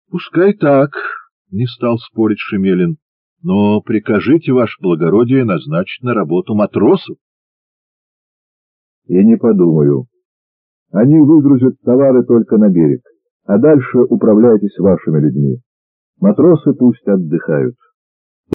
— Пускай так, — не стал спорить Шемелин, — но прикажите, ваше благородие, назначить на работу матросов. — И не подумаю. Они выгрузят товары только на берег, а дальше управляйтесь вашими людьми. Матросы пусть отдыхают.